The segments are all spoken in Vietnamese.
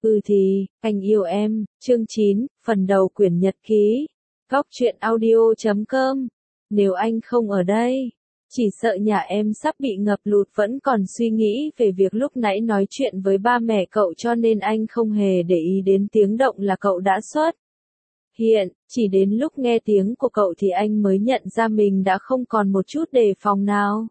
Anh yêu em, chương 9, phần đầu quyển nhật ký. Góc truyện audio.com. Nếu anh không ở đây, chỉ sợ nhà em sắp bị ngập lụt. Vẫn còn suy nghĩ về việc lúc nãy nói chuyện với ba mẹ cậu cho nên anh không hề để ý đến tiếng động là cậu đã xuất hiện. Chỉ đến lúc nghe tiếng của cậu thì anh mới nhận ra mình đã không còn một chút đề phòng nào.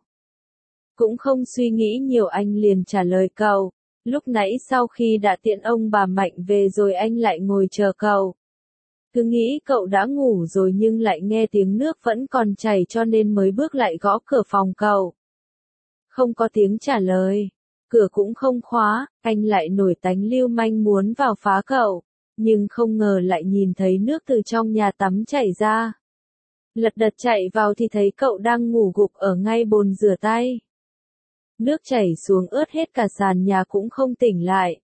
Cũng không suy nghĩ nhiều, anh liền trả lời cậu. Lúc nãy sau khi đã tiễn ông bà Mạnh về rồi anh lại ngồi chờ cậu. Cứ nghĩ cậu đã ngủ rồi nhưng lại nghe tiếng nước vẫn còn chảy cho nên mới bước lại gõ cửa phòng cậu. Không có tiếng trả lời. Cửa cũng không khóa, anh lại nổi tánh lưu manh muốn vào phá cậu. Nhưng không ngờ lại nhìn thấy nước từ trong nhà tắm chảy ra. Lật đật chạy vào thì thấy cậu đang ngủ gục ở ngay bồn rửa tay. Nước chảy xuống ướt hết cả sàn nhà cũng không tỉnh lại.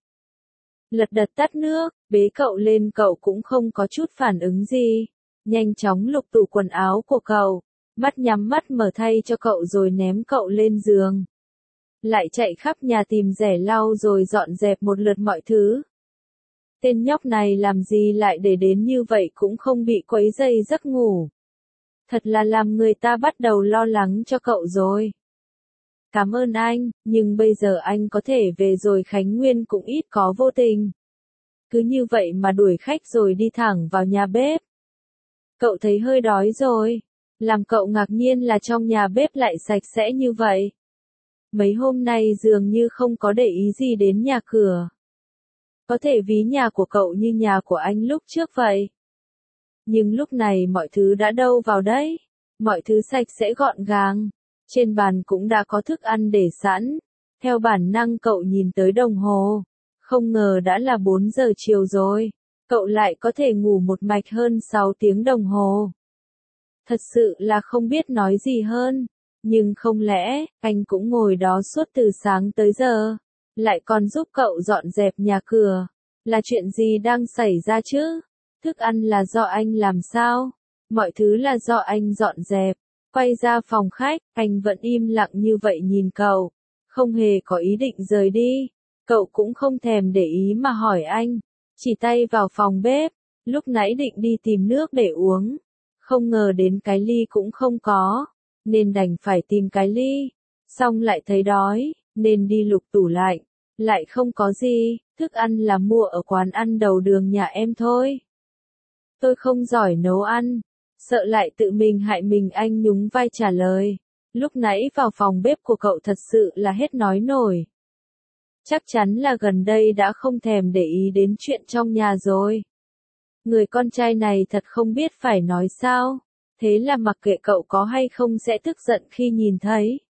Lật đật tắt nước, bế cậu lên, cậu cũng không có chút phản ứng gì. Nhanh chóng lục tủ quần áo của cậu, mắt nhắm mắt mở thay cho cậu rồi ném cậu lên giường. Lại chạy khắp nhà tìm rẻ lau rồi dọn dẹp một lượt mọi thứ. Tên nhóc này làm gì lại để đến như vậy cũng không bị quấy rầy giấc ngủ. Thật là làm người ta bắt đầu lo lắng cho cậu rồi. Cảm ơn anh, nhưng bây giờ anh có thể về rồi. Khánh Nguyên cũng ít có vô tình. Cứ như vậy mà đuổi khách rồi đi thẳng vào nhà bếp. Cậu thấy hơi đói rồi. Làm cậu ngạc nhiên là trong nhà bếp lại sạch sẽ như vậy. Mấy hôm nay dường như không có để ý gì đến nhà cửa. Có thể ví nhà của cậu như nhà của anh lúc trước vậy. Nhưng lúc này mọi thứ đã đâu vào đấy. Mọi thứ sạch sẽ gọn gàng. Trên bàn cũng đã có thức ăn để sẵn. Theo bản năng cậu nhìn tới đồng hồ. Không ngờ đã là 4 giờ chiều rồi. Cậu lại có thể ngủ một mạch hơn 6 tiếng đồng hồ. Thật sự là không biết nói gì hơn. Nhưng không lẽ, anh cũng ngồi đó suốt từ sáng tới giờ. Lại còn giúp cậu dọn dẹp nhà cửa. Là chuyện gì đang xảy ra chứ? Thức ăn là do anh làm sao? Mọi thứ là do anh dọn dẹp. Quay ra phòng khách, anh vẫn im lặng như vậy nhìn cậu. Không hề có ý định rời đi. Cậu cũng không thèm để ý mà hỏi anh. Chỉ tay vào phòng bếp. Lúc nãy định đi tìm nước để uống. Không ngờ đến cái ly cũng không có. Nên đành phải tìm cái ly. Xong lại thấy đói. Nên đi lục tủ lạnh. Lại không có gì. Thức ăn là mua ở quán ăn đầu đường nhà em thôi. Tôi không giỏi nấu ăn. Sợ lại tự mình hại mình, anh nhún vai trả lời. Lúc nãy vào phòng bếp của cậu thật sự là hết nói nổi. Chắc chắn là gần đây đã không thèm để ý đến chuyện trong nhà rồi. Người con trai này thật không biết phải nói sao. Thế là mặc kệ cậu có hay không sẽ tức giận khi nhìn thấy.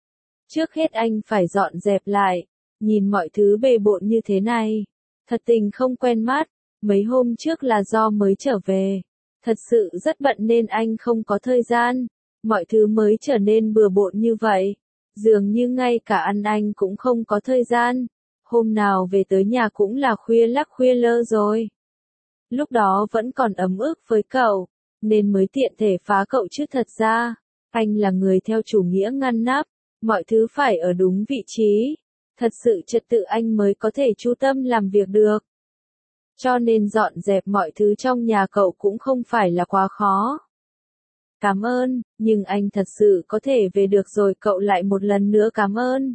Trước hết anh phải dọn dẹp lại. Nhìn mọi thứ bề bộn như thế này. Thật tình không quen mắt. Mấy hôm trước là do mới trở về. Thật sự rất bận nên anh không có thời gian. Mọi thứ mới trở nên bừa bộn như vậy. Dường như ngay cả ăn anh cũng không có thời gian. Hôm nào về tới nhà cũng là khuya lắc khuya lơ rồi. Lúc đó vẫn còn ấm ức với cậu. Nên mới tiện thể phá cậu chứ thật ra. Anh là người theo chủ nghĩa ngăn nắp. Mọi thứ phải ở đúng vị trí. Thật sự trật tự anh mới có thể chú tâm làm việc được. Cho nên dọn dẹp mọi thứ trong nhà cậu cũng không phải là quá khó. Cảm ơn, nhưng anh thật sự có thể về được rồi. Cậu lại một lần nữa cảm ơn.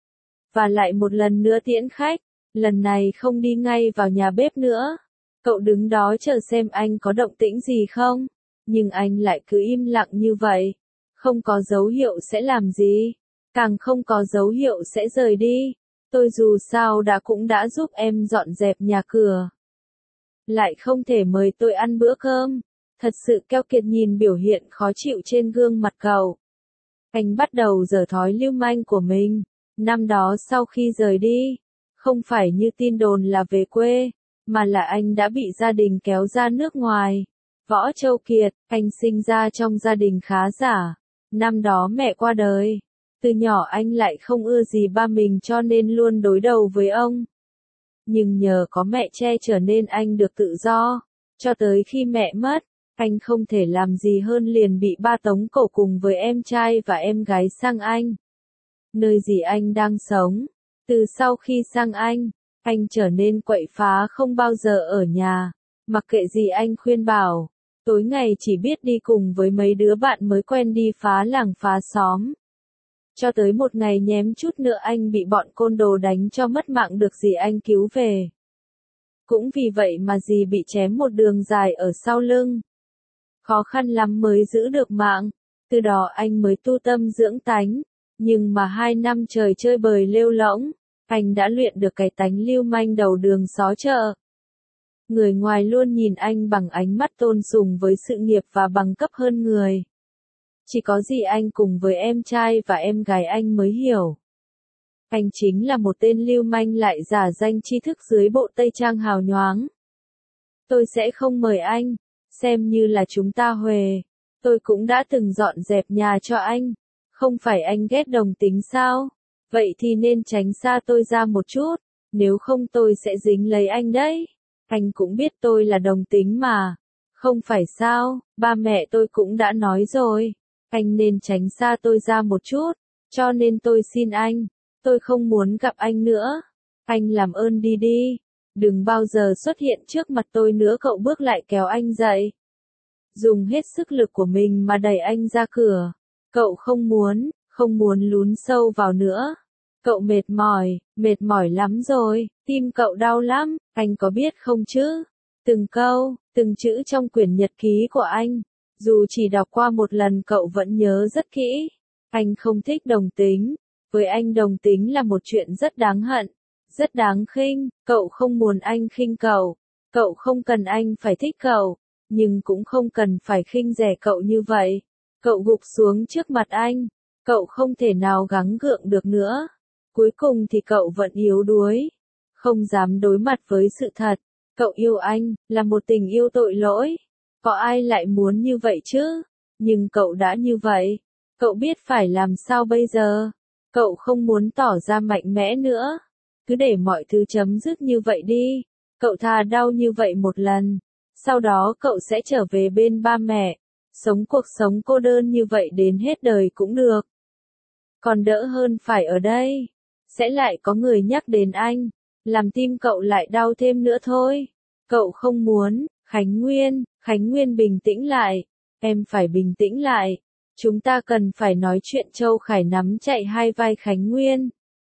Và lại một lần nữa tiễn khách. Lần này không đi ngay vào nhà bếp nữa. Cậu đứng đó chờ xem anh có động tĩnh gì không. Nhưng anh lại cứ im lặng như vậy. Không có dấu hiệu sẽ làm gì. Càng không có dấu hiệu sẽ rời đi. Tôi dù sao cũng đã giúp em dọn dẹp nhà cửa. Lại không thể mời tôi ăn bữa cơm. Thật sự keo kiệt nhìn biểu hiện khó chịu trên gương mặt cậu. Anh bắt đầu giở thói lưu manh của mình. Năm đó sau khi rời đi, không phải như tin đồn là về quê, mà là anh đã bị gia đình kéo ra nước ngoài. Võ Châu Kiệt, anh sinh ra trong gia đình khá giả. Năm đó mẹ qua đời. Từ nhỏ anh lại không ưa gì ba mình cho nên luôn đối đầu với ông. Nhưng nhờ có mẹ che chở nên anh được tự do. Cho tới khi mẹ mất, anh không thể làm gì hơn liền bị ba tống cổ cùng với em trai và em gái sang Anh. Nơi gì anh đang sống. Từ sau khi sang Anh Anh trở nên quậy phá không bao giờ ở nhà, mặc kệ gì anh khuyên bảo, tối ngày chỉ biết đi cùng với mấy đứa bạn mới quen đi phá làng phá xóm. Cho tới một ngày nhém chút nữa anh bị bọn côn đồ đánh cho mất mạng được dì anh cứu về. Cũng vì vậy mà dì bị chém một đường dài ở sau lưng. Khó khăn lắm mới giữ được mạng, từ đó anh mới tu tâm dưỡng tánh, nhưng mà 2 năm trời chơi bời lêu lỗng, anh đã luyện được cái tánh lưu manh đầu đường xó chợ. Người ngoài luôn nhìn anh bằng ánh mắt tôn sùng với sự nghiệp và bằng cấp hơn người. Chỉ có gì anh cùng với em trai và em gái anh mới hiểu. Anh chính là một tên lưu manh lại giả danh tri thức dưới bộ tây trang hào nhoáng. Tôi sẽ không mời anh, xem như là chúng ta huề. Tôi cũng đã từng dọn dẹp nhà cho anh. Không phải anh ghét đồng tính sao? Vậy thì nên tránh xa tôi ra một chút, nếu không tôi sẽ dính lấy anh đấy. Anh cũng biết tôi là đồng tính mà. Không phải sao, ba mẹ tôi cũng đã nói rồi. Anh nên tránh xa tôi ra một chút, cho nên tôi xin anh. Tôi không muốn gặp anh nữa. Anh làm ơn đi đi. Đừng bao giờ xuất hiện trước mặt tôi nữa. Cậu bước lại kéo anh dậy. Dùng hết sức lực của mình mà đẩy anh ra cửa. Cậu không muốn lún sâu vào nữa. Cậu mệt mỏi lắm rồi, tim cậu đau lắm, anh có biết không chứ? Từng câu, từng chữ trong quyển nhật ký của anh, dù chỉ đọc qua một lần cậu vẫn nhớ rất kỹ. Anh không thích đồng tính, với anh đồng tính là một chuyện rất đáng hận, rất đáng khinh, cậu không muốn anh khinh cậu không cần anh phải thích cậu, nhưng cũng không cần phải khinh rẻ cậu như vậy. Cậu gục xuống trước mặt anh, cậu không thể nào gắng gượng được nữa. Cuối cùng thì cậu vẫn yếu đuối, không dám đối mặt với sự thật. Cậu yêu anh, là một tình yêu tội lỗi. Có ai lại muốn như vậy chứ? Nhưng cậu đã như vậy. Cậu biết phải làm sao bây giờ? Cậu không muốn tỏ ra mạnh mẽ nữa. Cứ để mọi thứ chấm dứt như vậy đi. Cậu thà đau như vậy một lần. Sau đó cậu sẽ trở về bên ba mẹ. Sống cuộc sống cô đơn như vậy đến hết đời cũng được. Còn đỡ hơn phải ở đây. Sẽ lại có người nhắc đến anh. Làm tim cậu lại đau thêm nữa thôi. Cậu không muốn. Khánh Nguyên bình tĩnh lại. Em phải bình tĩnh lại. Chúng ta cần phải nói chuyện. Châu Khải nắm chạy hai vai Khánh Nguyên.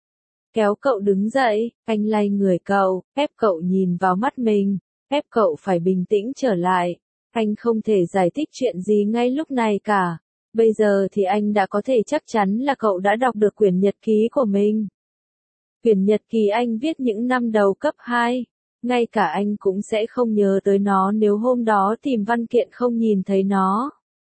Kéo cậu đứng dậy, anh lay người cậu, ép cậu nhìn vào mắt mình, ép cậu phải bình tĩnh trở lại. Anh không thể giải thích chuyện gì ngay lúc này cả. Bây giờ thì anh đã có thể chắc chắn là cậu đã đọc được quyển nhật ký của mình. Quyển nhật ký anh viết những năm đầu cấp 2. Ngay cả anh cũng sẽ không nhớ tới nó nếu hôm đó tìm văn kiện không nhìn thấy nó.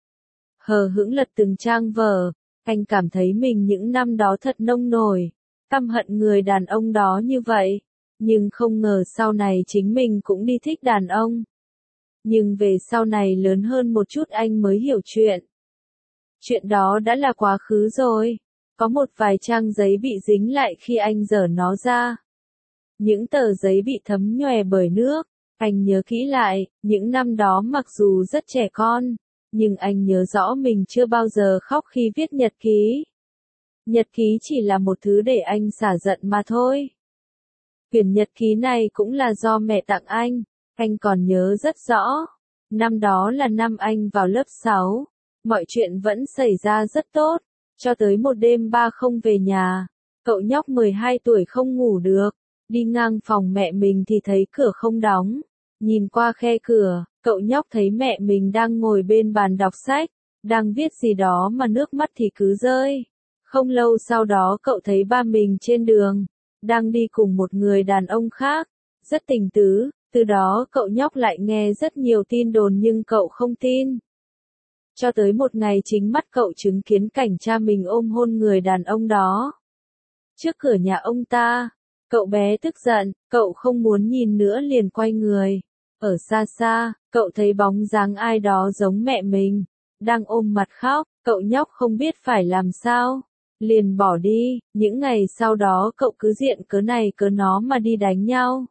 Hờ hững lật từng trang vở, anh cảm thấy mình những năm đó thật nông nổi, căm hận người đàn ông đó như vậy. Nhưng không ngờ sau này chính mình cũng đi thích đàn ông. Nhưng về sau này lớn hơn một chút anh mới hiểu chuyện. Chuyện đó đã là quá khứ rồi. Có một vài trang giấy bị dính lại khi anh dở nó ra. Những tờ giấy bị thấm nhòe bởi nước. Anh nhớ kỹ lại, những năm đó mặc dù rất trẻ con, nhưng anh nhớ rõ mình chưa bao giờ khóc khi viết nhật ký. Nhật ký chỉ là một thứ để anh xả giận mà thôi. Quyển nhật ký này cũng là do mẹ tặng anh còn nhớ rất rõ. Năm đó là năm anh vào lớp 6, mọi chuyện vẫn xảy ra rất tốt, cho tới một đêm ba không về nhà. Cậu nhóc 12 tuổi không ngủ được, đi ngang phòng mẹ mình thì thấy cửa không đóng. Nhìn qua khe cửa, cậu nhóc thấy mẹ mình đang ngồi bên bàn đọc sách, đang viết gì đó mà nước mắt thì cứ rơi. Không lâu sau đó cậu thấy ba mình trên đường, đang đi cùng một người đàn ông khác, rất tình tứ. Từ đó cậu nhóc lại nghe rất nhiều tin đồn nhưng cậu không tin. Cho tới một ngày chính mắt cậu chứng kiến cảnh cha mình ôm hôn người đàn ông đó. Trước cửa nhà ông ta, cậu bé tức giận, cậu không muốn nhìn nữa liền quay người. Ở xa xa, cậu thấy bóng dáng ai đó giống mẹ mình, đang ôm mặt khóc, cậu nhóc không biết phải làm sao. Liền bỏ đi, những ngày sau đó cậu cứ diện cớ này cớ nó mà đi đánh nhau.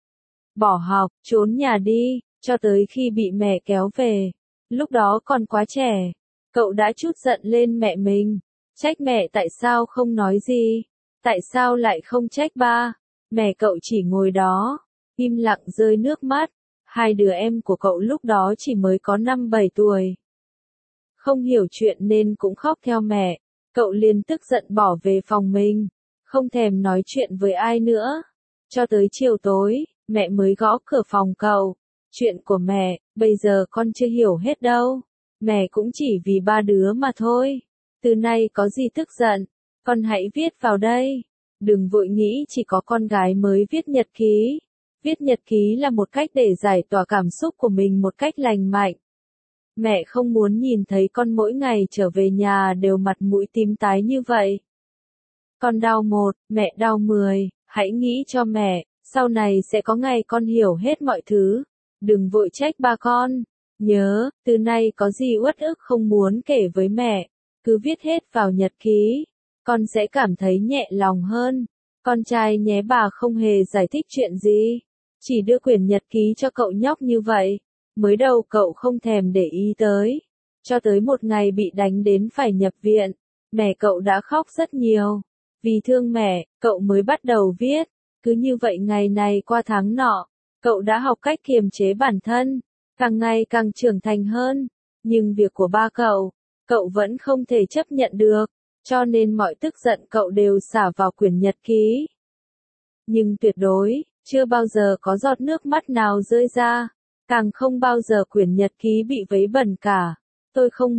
Bỏ học, trốn nhà đi, cho tới khi bị mẹ kéo về. Lúc đó còn quá trẻ, cậu đã trút giận lên mẹ mình, trách mẹ tại sao không nói gì, tại sao lại không trách ba. Mẹ cậu chỉ ngồi đó, im lặng rơi nước mắt. Hai đứa em của cậu lúc đó chỉ mới có 5-7 tuổi. Không hiểu chuyện nên cũng khóc theo mẹ. Cậu liền tức giận bỏ về phòng mình, không thèm nói chuyện với ai nữa. Cho tới chiều tối, mẹ mới gõ cửa phòng cậu. Chuyện của mẹ, bây giờ con chưa hiểu hết đâu. Mẹ cũng chỉ vì ba đứa mà thôi. Từ nay có gì tức giận, con hãy viết vào đây. Đừng vội nghĩ chỉ có con gái mới viết nhật ký. Viết nhật ký là một cách để giải tỏa cảm xúc của mình một cách lành mạnh. Mẹ không muốn nhìn thấy con mỗi ngày trở về nhà đều mặt mũi tím tái như vậy. Con đau 1, mẹ đau 10, hãy nghĩ cho mẹ, sau này sẽ có ngày con hiểu hết mọi thứ. Đừng vội trách ba con. Nhớ, từ nay có gì uất ức không muốn kể với mẹ, cứ viết hết vào nhật ký. Con sẽ cảm thấy nhẹ lòng hơn. Con trai nhé, bà không hề giải thích chuyện gì. Chỉ đưa quyển nhật ký cho cậu nhóc như vậy. Mới đầu cậu không thèm để ý tới. Cho tới một ngày bị đánh đến phải nhập viện. Mẹ cậu đã khóc rất nhiều. Vì thương mẹ, cậu mới bắt đầu viết. Cứ như vậy ngày này qua tháng nọ, cậu đã học cách kiềm chế bản thân. Càng ngày càng trưởng thành hơn. Nhưng việc của ba cậu vẫn không thể chấp nhận được. Cho nên mọi tức giận cậu đều xả vào quyển nhật ký. Nhưng tuyệt đối, chưa bao giờ có giọt nước mắt nào rơi ra. Càng không bao giờ quyển nhật ký bị vấy bẩn cả. Tôi không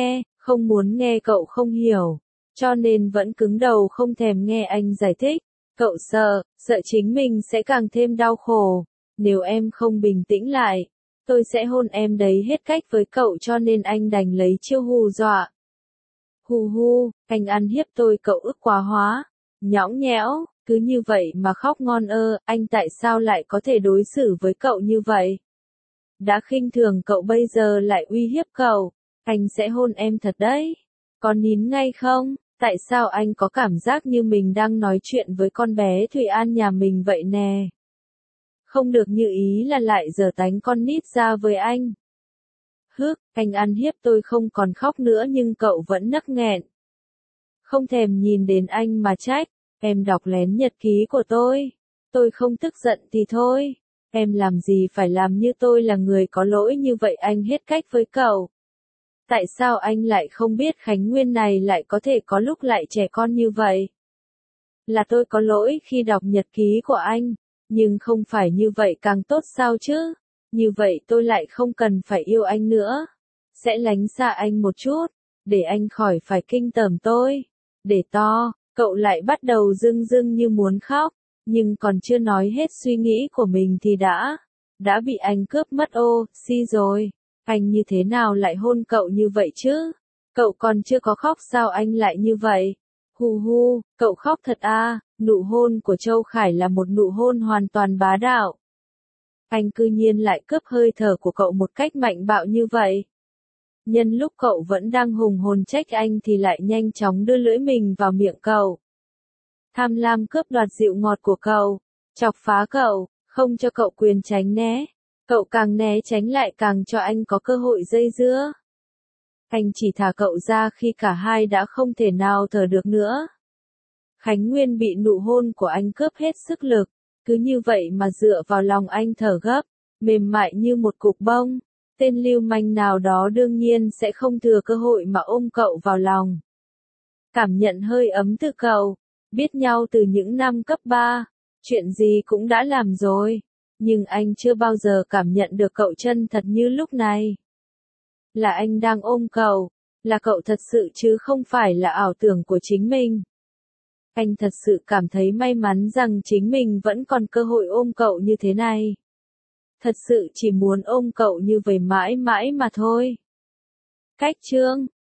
muốn nghe cậu không hiểu. Cho nên vẫn cứng đầu không thèm nghe anh giải thích. Cậu sợ chính mình sẽ càng thêm đau khổ. Nếu em không bình tĩnh lại, tôi sẽ hôn em đấy hết cách với cậu, cho nên anh đành lấy chiêu hù dọa. Hù hù, anh ăn hiếp tôi, cậu ức quá hóa. Nhõng nhẽo, cứ như vậy mà khóc ngon ơ, anh tại sao lại có thể đối xử với cậu như vậy? Đã khinh thường cậu bây giờ lại uy hiếp cậu. Anh sẽ hôn em thật đấy. Có nín ngay không? Tại sao anh có cảm giác như mình đang nói chuyện với con bé Thùy An nhà mình vậy nè? Không được như ý là lại giở tánh con nít ra với anh. Anh ăn hiếp tôi không còn khóc nữa nhưng cậu vẫn nấc nghẹn. Không thèm nhìn đến anh mà trách. Em đọc lén nhật ký của tôi. Tôi không tức giận thì thôi. Em làm gì phải làm như tôi là người có lỗi như vậy, anh hết cách với cậu. Tại sao anh lại không biết Khánh Nguyên này lại có thể có lúc lại trẻ con như vậy? Là tôi có lỗi khi đọc nhật ký của anh. Nhưng không phải như vậy càng tốt sao chứ? Như vậy tôi lại không cần phải yêu anh nữa. Sẽ lánh xa anh một chút, để anh khỏi phải kinh tởm tôi. Để to, cậu lại bắt đầu rưng rưng như muốn khóc, nhưng còn chưa nói hết suy nghĩ của mình thì đã bị anh cướp mất rồi. Anh như thế nào lại hôn cậu như vậy chứ? Cậu còn chưa có khóc sao anh lại như vậy? Hu hu, cậu khóc thật à? Nụ hôn của Châu Khải là một nụ hôn hoàn toàn bá đạo. Anh cư nhiên lại cướp hơi thở của cậu một cách mạnh bạo như vậy. Nhân lúc cậu vẫn đang hùng hồn trách anh thì lại nhanh chóng đưa lưỡi mình vào miệng cậu. Tham lam cướp đoạt dịu ngọt của cậu, chọc phá cậu, không cho cậu quyền tránh né. Cậu càng né tránh lại càng cho anh có cơ hội dây dưa. Anh chỉ thả cậu ra khi cả hai đã không thể nào thở được nữa. Khánh Nguyên bị nụ hôn của anh cướp hết sức lực, cứ như vậy mà dựa vào lòng anh thở gấp, mềm mại như một cục bông. Tên lưu manh nào đó đương nhiên sẽ không thừa cơ hội mà ôm cậu vào lòng. Cảm nhận hơi ấm từ cậu, biết nhau từ những năm cấp 3, chuyện gì cũng đã làm rồi, nhưng anh chưa bao giờ cảm nhận được cậu chân thật như lúc này. Là anh đang ôm cậu, là cậu thật sự chứ không phải là ảo tưởng của chính mình. Anh thật sự cảm thấy may mắn rằng chính mình vẫn còn cơ hội ôm cậu như thế này. Thật sự chỉ muốn ôm cậu như vậy mãi mãi mà thôi. Cách chương